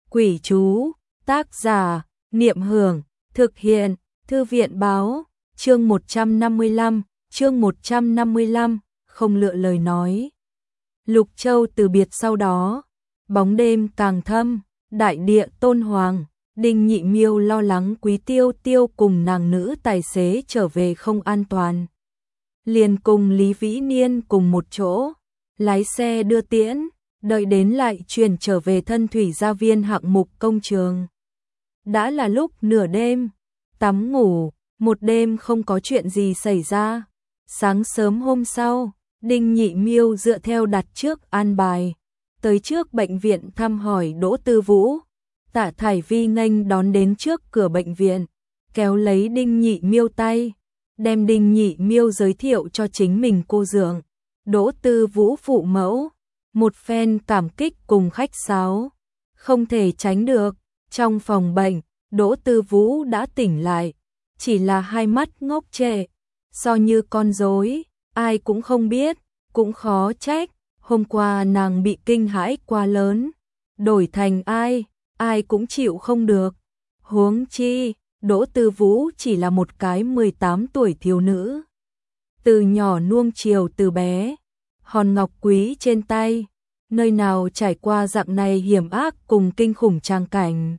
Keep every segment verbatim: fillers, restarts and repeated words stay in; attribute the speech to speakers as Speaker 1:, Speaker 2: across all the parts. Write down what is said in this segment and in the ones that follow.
Speaker 1: Quỷ chú, tác giả, Niệm Hưởng, thực hiện, Thư viện báo, chương một trăm năm mươi lăm, chương một trăm năm mươi lăm, không lựa lời nói. Lục Châu từ biệt sau đó, bóng đêm càng thâm, đại địa tôn hoàng, Đinh Nhị Miêu lo lắng Quý Tiêu Tiêu cùng nàng nữ tài xế trở về không an toàn. Liền cùng Lý Vĩ Niên cùng một chỗ, lái xe đưa tiễn, đợi đến lại chuyển trở về Thân Thủy Gia Viên hạng mục công trường. Đã là lúc nửa đêm, tắm ngủ, một đêm không có chuyện gì xảy ra. Sáng sớm hôm sau, Đinh Nhị Miêu dựa theo đặt trước an bài, tới trước bệnh viện thăm hỏi Đỗ Tư Vũ. Tạ Thải Vi nghênh đón đến trước cửa bệnh viện, kéo lấy Đinh Nhị Miêu tay, đem Đinh Nhị Miêu giới thiệu cho chính mình cô dượng, Đỗ Tư Vũ phụ mẫu. Một phen cảm kích cùng khách sáo, không thể tránh được. Trong phòng bệnh, Đỗ Tư Vũ đã tỉnh lại, chỉ là hai mắt ngốc trệ, so như con rối, ai cũng không biết, cũng khó trách. Hôm qua nàng bị kinh hãi quá lớn, đổi thành ai, ai cũng chịu không được. Huống chi, Đỗ Tư Vũ chỉ là một cái mười tám tuổi thiếu nữ. Từ nhỏ nuông chiều từ bé, hòn ngọc quý trên tay, nơi nào trải qua dạng này hiểm ác cùng kinh khủng tràng cảnh.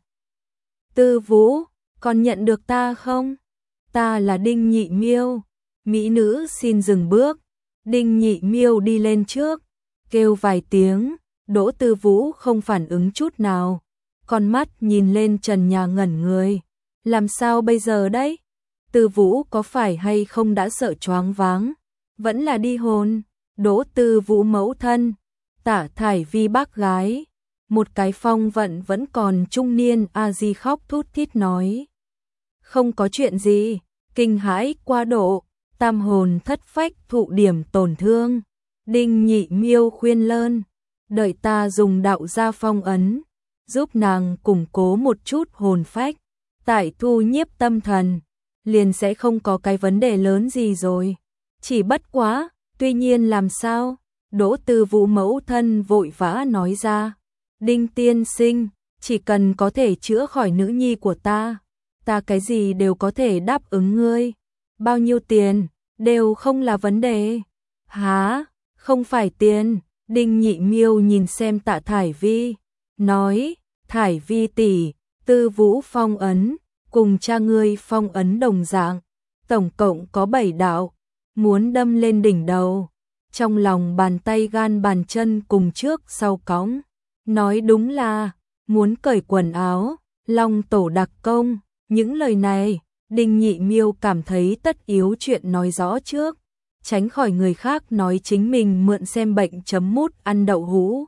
Speaker 1: Tư Vũ, còn nhận được ta không? Ta là Đinh Nhị Miêu. Mỹ nữ xin dừng bước. Đinh Nhị Miêu đi lên trước, kêu vài tiếng, Đỗ Tư Vũ không phản ứng chút nào, con mắt nhìn lên trần nhà ngẩn người. Làm sao bây giờ đấy? Tư Vũ có phải hay không đã sợ choáng váng, vẫn là đi hồn? Đỗ Tư Vũ mẫu thân, Tạ Thải Vi bác gái, một cái phong vận vẫn còn trung niên a di khóc thút thít nói. Không có chuyện gì, kinh hãi quá độ, tam hồn thất phách thụ điểm tổn thương. Đinh Nhị Miêu khuyên lơn, đợi ta dùng đạo gia phong ấn, giúp nàng củng cố một chút hồn phách, tại thu nhiếp tâm thần, liền sẽ không có cái vấn đề lớn gì rồi. Chỉ bất quá, tuy nhiên làm sao? Đỗ Tư Vũ mẫu thân vội vã nói ra. Đinh tiên sinh, chỉ cần có thể chữa khỏi nữ nhi của ta, ta cái gì đều có thể đáp ứng ngươi. Bao nhiêu tiền, đều không là vấn đề. Hả? Không phải tiền. Đinh Nhị Miêu nhìn xem Tạ Thải Vi, nói, Thải Vi tỷ, Tư Vũ phong ấn, cùng cha ngươi phong ấn đồng dạng, tổng cộng có bảy đạo, muốn đâm lên đỉnh đầu. Trong lòng bàn tay gan bàn chân cùng trước sau cõng, nói đúng là muốn cởi quần áo, long tổ đặc công. Những lời này, Đinh Nhị Miêu cảm thấy tất yếu chuyện nói rõ trước, tránh khỏi người khác nói chính mình mượn xem bệnh chấm mút ăn đậu hũ.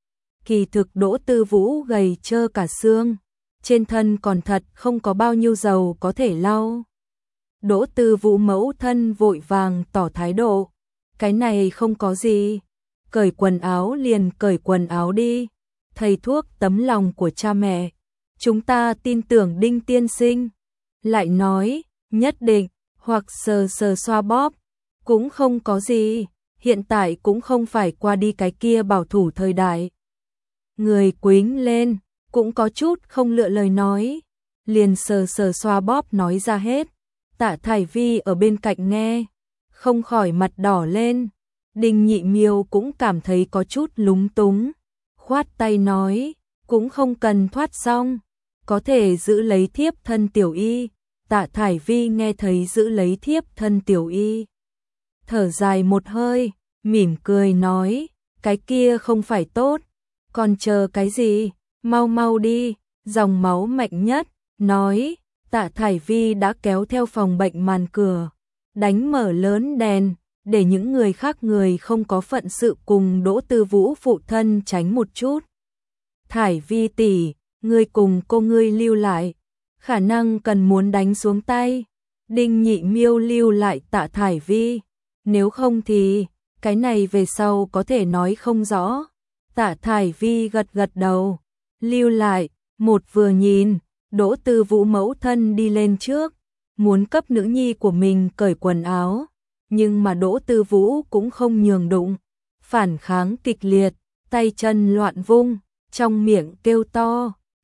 Speaker 1: Kỳ thực Đỗ Tư Vũ gầy trơ cả xương, trên thân còn thật không có bao nhiêu dầu có thể lau. Đỗ Tư Vũ mẫu thân vội vàng tỏ thái độ, cái này không có gì, cởi quần áo liền cởi quần áo đi, thầy thuốc tấm lòng của cha mẹ, chúng ta tin tưởng Đinh tiên sinh. Lại nói, nhất định, hoặc sờ sờ xoa bóp, cũng không có gì, hiện tại cũng không phải qua đi cái kia bảo thủ thời đại. Người quính lên, cũng có chút không lựa lời nói, liền sờ sờ xoa bóp nói ra hết. Tạ Thải Vi ở bên cạnh nghe, không khỏi mặt đỏ lên. Đinh Nhị Miêu cũng cảm thấy có chút lúng túng, khoát tay nói, cũng không cần thoát xong, có thể giữ lấy thiếp thân tiểu y. Tạ Thải Vi nghe thấy giữ lấy thiếp thân tiểu y, thở dài một hơi, mỉm cười nói, cái kia không phải tốt, còn chờ cái gì, mau mau đi. Dòng máu mạnh nhất, nói. Tạ Thải Vi đã kéo theo phòng bệnh màn cửa, đánh mở lớn đèn, để những người khác người không có phận sự cùng Đỗ Tư Vũ phụ thân tránh một chút. Thải Vi tỷ, ngươi cùng cô ngươi lưu lại, khả năng cần muốn đánh xuống tay. Đinh Nhị Miêu lưu lại Tạ Thải Vi, nếu không thì, cái này về sau có thể nói không rõ. Tạ Thải Vi gật gật đầu, lưu lại. Một vừa nhìn, Đỗ Tư Vũ mẫu thân đi lên trước, muốn cấp nữ nhi của mình cởi quần áo, nhưng mà Đỗ Tư Vũ cũng không nhường đụng, phản kháng kịch liệt, tay chân loạn vung, trong miệng kêu to,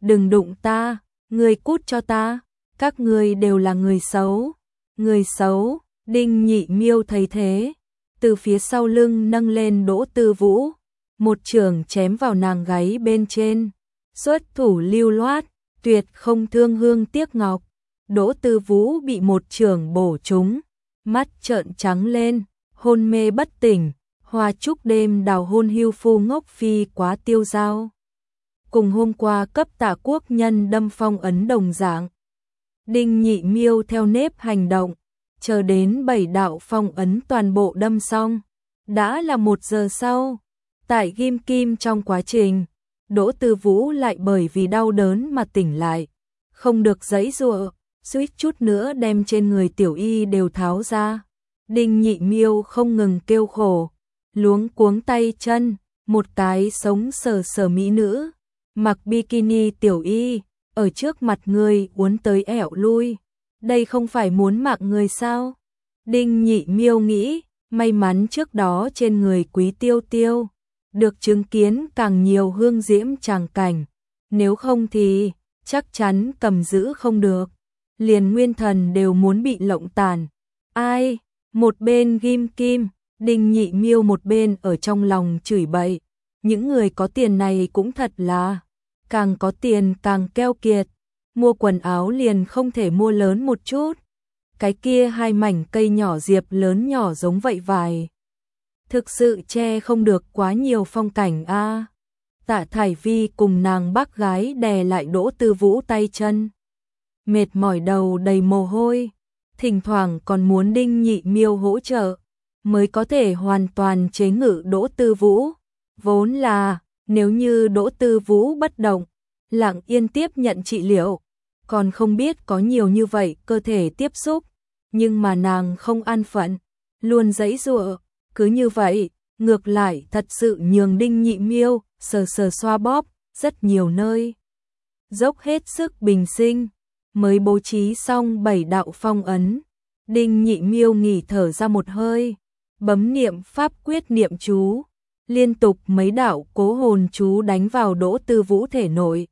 Speaker 1: đừng đụng ta, ngươi cút cho ta, các ngươi đều là người xấu, người xấu. Đinh Nhị Miêu thấy thế, từ phía sau lưng nâng lên Đỗ Tư Vũ, một chưởng chém vào nàng gáy bên trên, xuất thủ lưu loát, tuyệt không thương hương tiếc ngọc. Đỗ Tư Vũ bị một chưởng bổ trúng, mắt trợn trắng lên, hôn mê bất tỉnh. Hoa Trúc đêm đào hôn hưu phu ngốc phi quá tiêu dao. Cùng hôm qua cấp Tạ Quốc Nhân đâm phong ấn đồng dạng. Đinh Nhị Miêu theo nếp hành động, chờ đến bảy đạo phong ấn toàn bộ đâm xong, đã là một giờ sau. Tại ghim kim trong quá trình, Đỗ Tư Vũ lại bởi vì đau đớn mà tỉnh lại, không được giãy giụa, suýt chút nữa đem trên người tiểu y đều tháo ra. Đinh Nhị Miêu không ngừng kêu khổ, luống cuống tay chân, một cái sống sờ sờ mỹ nữ, mặc bikini tiểu y, ở trước mặt người uốn tới ẻo lui, đây không phải muốn mạng người sao? Đinh Nhị Miêu nghĩ, may mắn trước đó trên người Quý Tiêu Tiêu, được chứng kiến càng nhiều hương diễm tràng cảnh, nếu không thì chắc chắn cầm giữ không được, liền nguyên thần đều muốn bị lộng tàn. Ai? Một bên ghim kim, Đinh Nhị Miêu một bên ở trong lòng chửi bậy, những người có tiền này cũng thật là, càng có tiền càng keo kiệt, mua quần áo liền không thể mua lớn một chút. Cái kia hai mảnh cây nhỏ diệp lớn nhỏ giống vậy vài. Thực sự che không được quá nhiều phong cảnh a. À. Tạ Thải Vi cùng nàng bác gái đè lại Đỗ Tư Vũ tay chân. Mệt mỏi đầu đầy mồ hôi, thỉnh thoảng còn muốn Đinh Nhị Miêu hỗ trợ, mới có thể hoàn toàn chế ngự Đỗ Tư Vũ. Vốn là, nếu như Đỗ Tư Vũ bất động, lặng yên tiếp nhận trị liệu, còn không biết có nhiều như vậy cơ thể tiếp xúc, nhưng mà nàng không an phận, luôn giãy giụa, cứ như vậy, ngược lại thật sự nhường Đinh Nhị Miêu sờ sờ xoa bóp rất nhiều nơi. Dốc hết sức bình sinh, mới bố trí xong bảy đạo phong ấn, Đinh Nhị Miêu nghỉ thở ra một hơi, bấm niệm pháp quyết niệm chú, liên tục mấy đạo cố hồn chú đánh vào Đỗ Tư Vũ thể nội.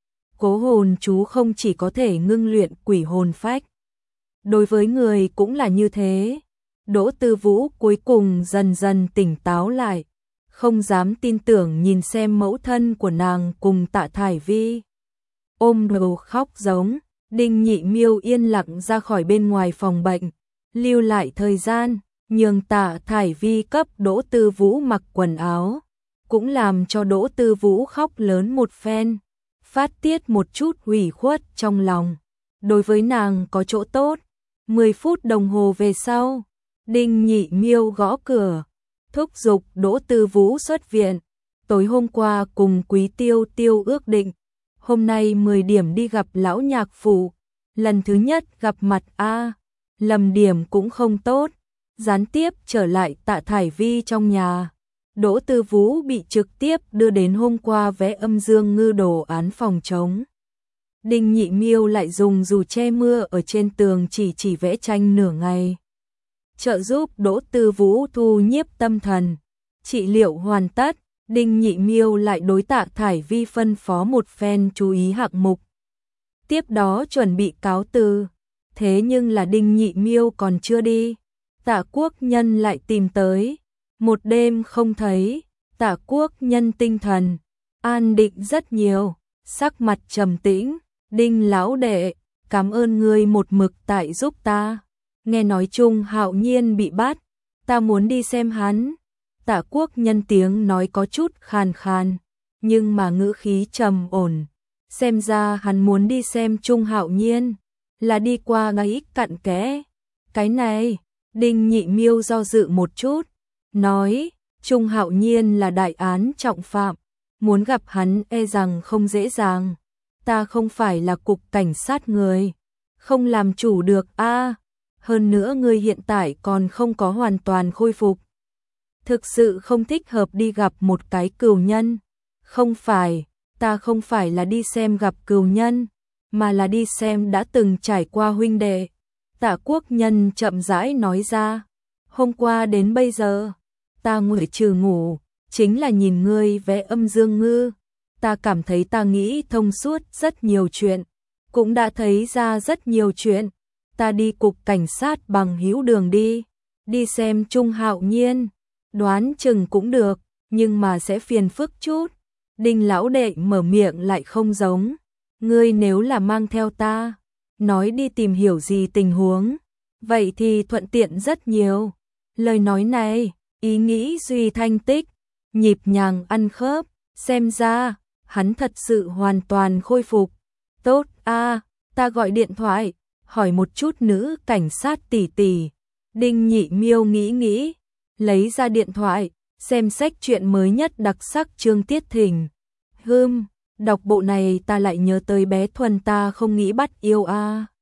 Speaker 1: Cố hồn chú không chỉ có thể ngưng luyện quỷ hồn phách, đối với người cũng là như thế. Đỗ Tư Vũ cuối cùng dần dần tỉnh táo lại, không dám tin tưởng nhìn xem mẫu thân của nàng cùng Tạ Thải Vi. Ôm đầu khóc giống, Đinh Nhị Miêu yên lặng ra khỏi bên ngoài phòng bệnh, lưu lại thời gian, nhường Tạ Thải Vi cấp Đỗ Tư Vũ mặc quần áo, cũng làm cho Đỗ Tư Vũ khóc lớn một phen, phát tiết một chút ủy khuất trong lòng. Đối với nàng có chỗ tốt. Mười phút đồng hồ về sau, Đinh Nhị Miêu gõ cửa, thúc giục Đỗ Tư Vũ xuất viện. Tối hôm qua cùng Quý Tiêu Tiêu ước định, hôm nay mười điểm đi gặp lão nhạc phụ, lần thứ nhất gặp mặt a, lầm điểm cũng không tốt, gián tiếp trở lại Tạ Thải Vi trong nhà. Đỗ Tư Vũ bị trực tiếp đưa đến hôm qua vẽ âm dương ngư đồ án phòng trống. Đinh Nhị Miêu lại dùng dù che mưa ở trên tường chỉ chỉ vẽ tranh nửa ngày, trợ giúp Đỗ Tư Vũ thu nhiếp tâm thần. Trị liệu hoàn tất, Đinh Nhị Miêu lại đối Tạ Thải Vi phân phó một phen chú ý hạng mục, tiếp đó chuẩn bị cáo từ. Thế nhưng là Đinh Nhị Miêu còn chưa đi, Tạ Quốc Nhân lại tìm tới. Một đêm không thấy, Tạ Quốc Nhân tinh thần an định rất nhiều, sắc mặt trầm tĩnh. Đinh lão đệ, cảm ơn ngươi một mực tại giúp ta. Nghe nói Trung Hạo Nhiên bị bắt, ta muốn đi xem hắn. Tạ Quốc Nhân tiếng nói có chút khàn khàn, nhưng mà ngữ khí trầm ổn. Xem ra hắn muốn đi xem Trung Hạo Nhiên, là đi qua ngay cặn kẽ. Cái này, Đinh Nhị Miêu do dự một chút, nói, Trung Hạo Nhiên là đại án trọng phạm, muốn gặp hắn e rằng không dễ dàng. Ta không phải là cục cảnh sát người, không làm chủ được a. À, hơn nữa ngươi hiện tại còn không có hoàn toàn khôi phục. Thực sự không thích hợp đi gặp một cái cừu nhân. Không phải, ta không phải là đi xem gặp cừu nhân, mà là đi xem đã từng trải qua huynh đệ. Tạ Quốc Nhân chậm rãi nói ra, hôm qua đến bây giờ, ta ngoại trừ ngủ, chính là nhìn ngươi vẽ âm dương ngư. ta cảm thấy ta nghĩ thông suốt rất nhiều chuyện, cũng đã thấy ra rất nhiều chuyện. Ta đi cục cảnh sát bằng hữu đường đi, đi xem Trung Hạo Nhiên, đoán chừng cũng được, nhưng mà sẽ phiền phức chút. Đinh lão đệ mở miệng lại không giống. Ngươi nếu là mang theo ta, nói đi tìm hiểu gì tình huống, vậy thì thuận tiện rất nhiều. Lời nói này, ý nghĩ Duy Thanh Tích, nhịp nhàng ăn khớp, xem ra, hắn thật sự hoàn toàn khôi phục. Tốt a, ta gọi điện thoại, hỏi một chút nữ cảnh sát tỷ tỷ. Đinh Nhị Miêu nghĩ nghĩ, lấy ra điện thoại, xem sách truyện mới nhất đặc sắc Trương Tiết Thình. Hừm, đọc bộ này ta lại nhớ tới bé Thuần ta không nghĩ bắt yêu a.